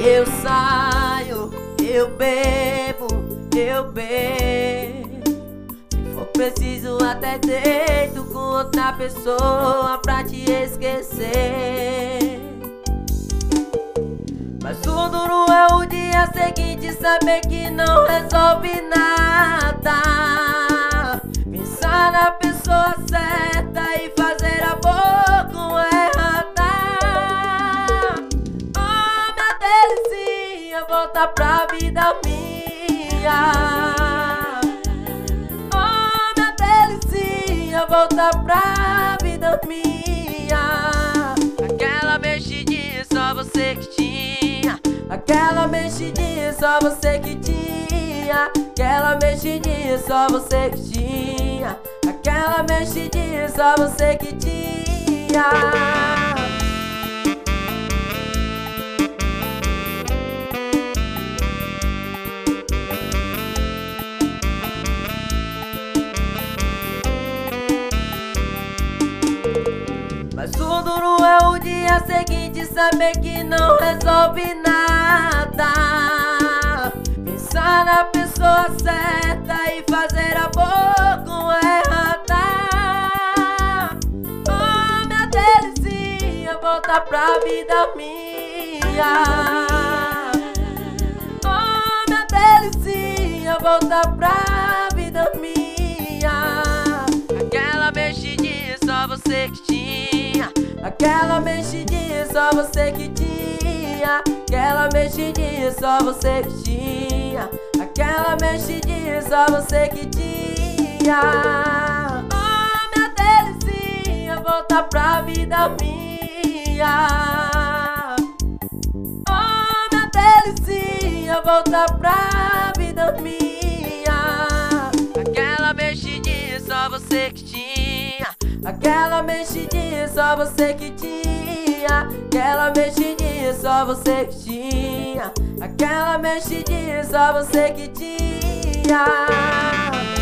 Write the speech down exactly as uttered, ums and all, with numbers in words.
Eu saio, eu bebo, eu bebo. Se for preciso até deito com outra pessoa pra te esquecer. Mas o duro é o dia seguinte saber que não resolve nada. Pensar na pessoa certa e fazer amor com a errada. Oh, minha delicinha, volta pra vida minha. Oh, minha delicinha, volta pra vida minha. Aquela mexidinha só você que tinha. Aquela mexidinha só você que tinha. Aquela mexidinha só você que tinha. Aquela mexidinha só você que tinha. Mas o duro é o dia seguinte saber que não resolve nada. Pensar na pessoa certa e fazer amor com a errada. Oh, minha delicinha, volta pra vida minha. Oh, minha delicinha, volta pra vida minha. Aquela mexidinha só você que tinha. Aquela mexidinha só você que tinha. Aquela mexidinha só você que tinha. Aquela mexidinha só você que tinha. Oh, minha delicinha, volta pra vida minha. Oh, minha delicinha, volta pra vida minha. Aquela mexidinha só você que tinha. Aquela mexidinha só você que tinha. Aquela mexidinha só você que tinha. Aquela mexidinha só você que tinha.